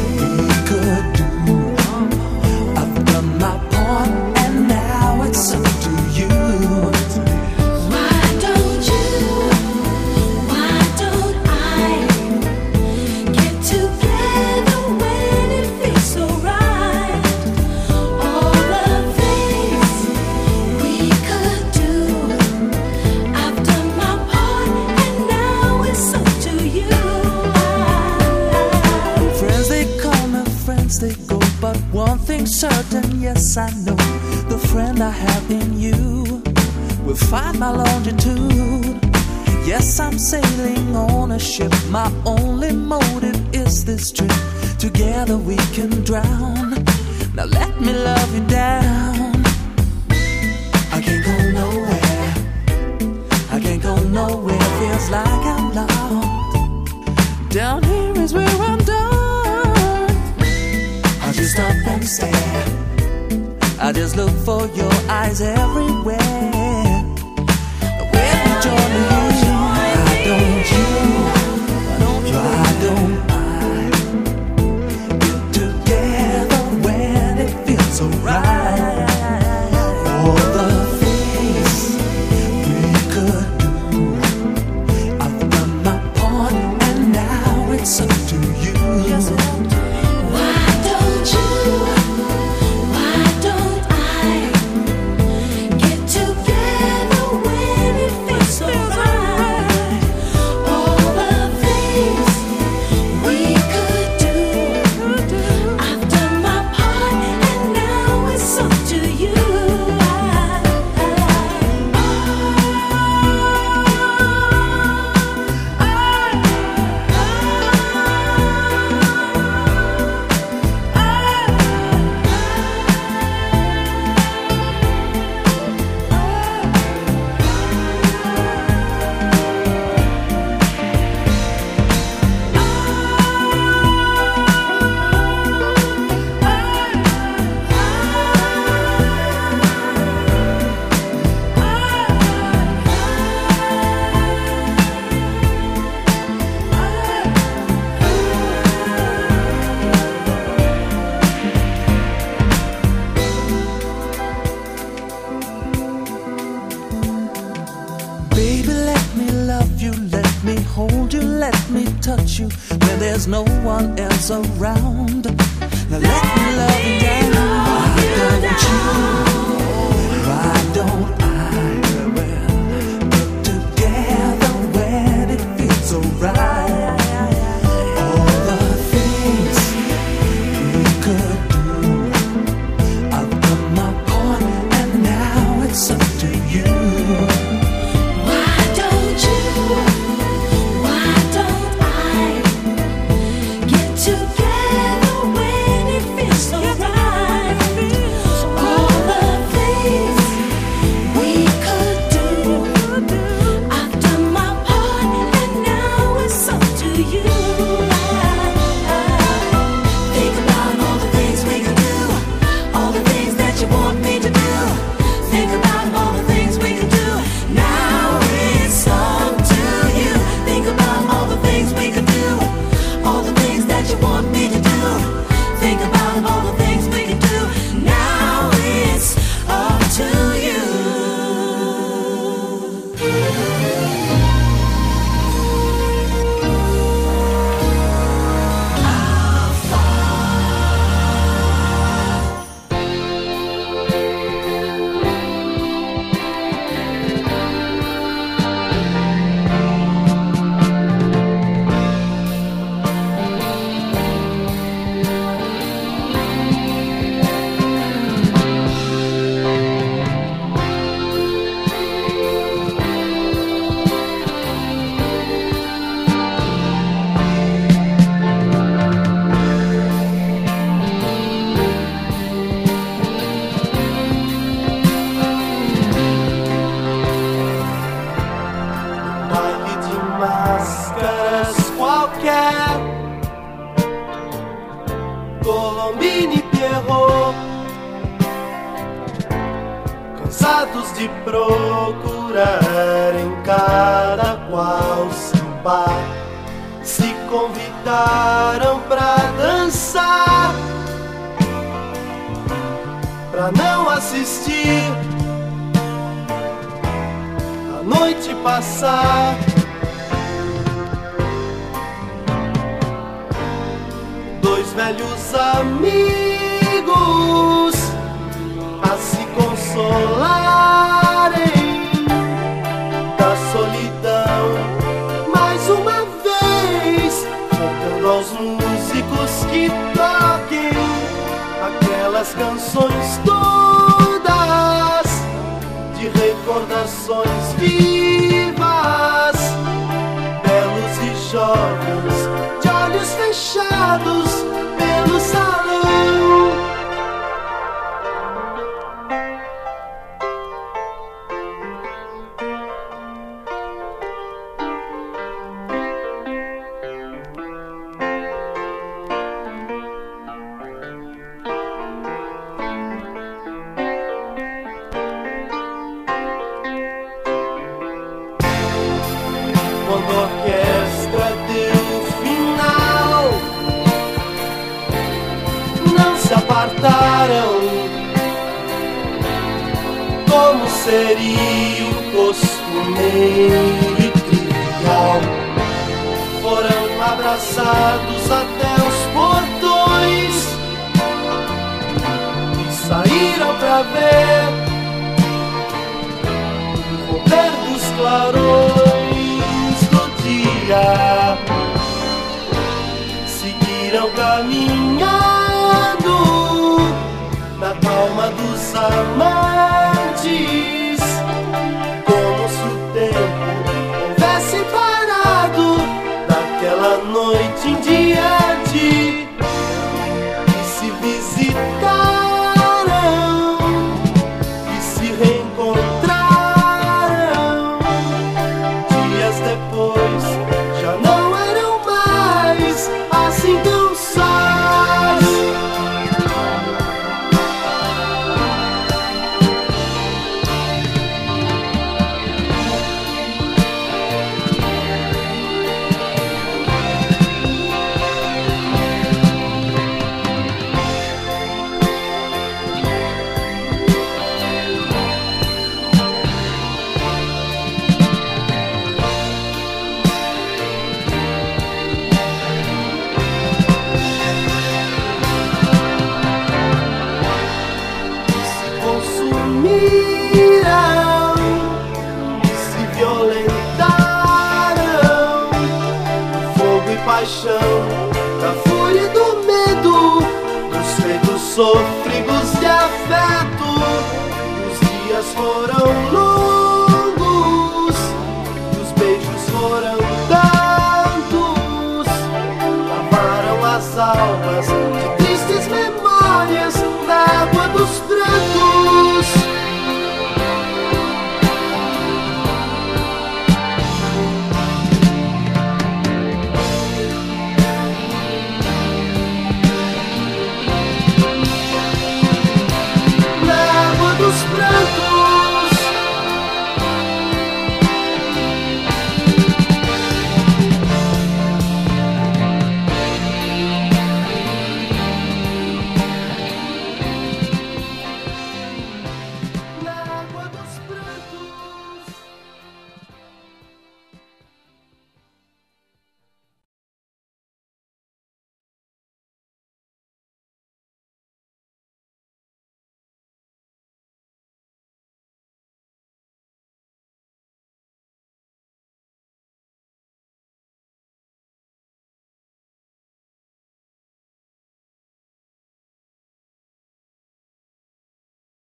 So something certain, yes I know. The friend I have in you will find my longitude. Yes, I'm sailing on a ship. My only motive is this trip. Together we can drown. Now let me love you down. I can't go nowhere. I can't go nowhere. Feels like I'm lost. Down here is where I'm done. I just stop and stare. I just look for your eyes everywhere. When you join me, why don't you, why don't you, why don't I get together when it feels so right? All the things we could do, I've done my part and now it's up to you. Yes, it's up to you. Why don't you, why don't I get together when it feels so right? All the things we could do, I've done my part and now it's up to you. Baby, let me love you, let me hold you, let me touch you when there's no one else around. Now let me love you down. Why don't you? Why don't I? Get together when it feels so right. All the things we could do, I've done my part and now it's up to you. Why don't you, why don't I get together when it feels so right? All the things we could do, I've done my part and now it's up to you. Think about all the things we could do, all the things that you want me to do. Think about all the things we could do. Now it's up to you. Think about all the things we could do, all the things that you want me to do. Think about all the things we could do. Now it's up to you. Baile de máscaras qualquer, Colombina e Pierrot, cansados de procurar em cada qual seu par, se convidaram pra dançar, pra não assistir a noite passar. Dois velhos amigos a se consolarem da solidão, mais uma vez, voltando aos músicos que toquem aquelas canções todas de recordações vivas, belos e jovens, de olhos fechados pelo salão. Quando a orquestra deu final, não se apartaram, como seria o costumeiro e trivial. Foram abraçados até os portões e saíram pra ver o romper dos clarões do dia. Seguiram caminhando na calma dos amantes, como se o tempo houvesse parado daquela noite em diante. E se visitaram e se reencontraram. Dias depois já não eram mais assim tão sós. Consumiram e se violentaram, fogo e paixão, da fúria e do medo, dos feitos sôfregos de afeto. Os dias foram longos e os beijos foram tantos, lavaram as almas de tristes memórias na água dos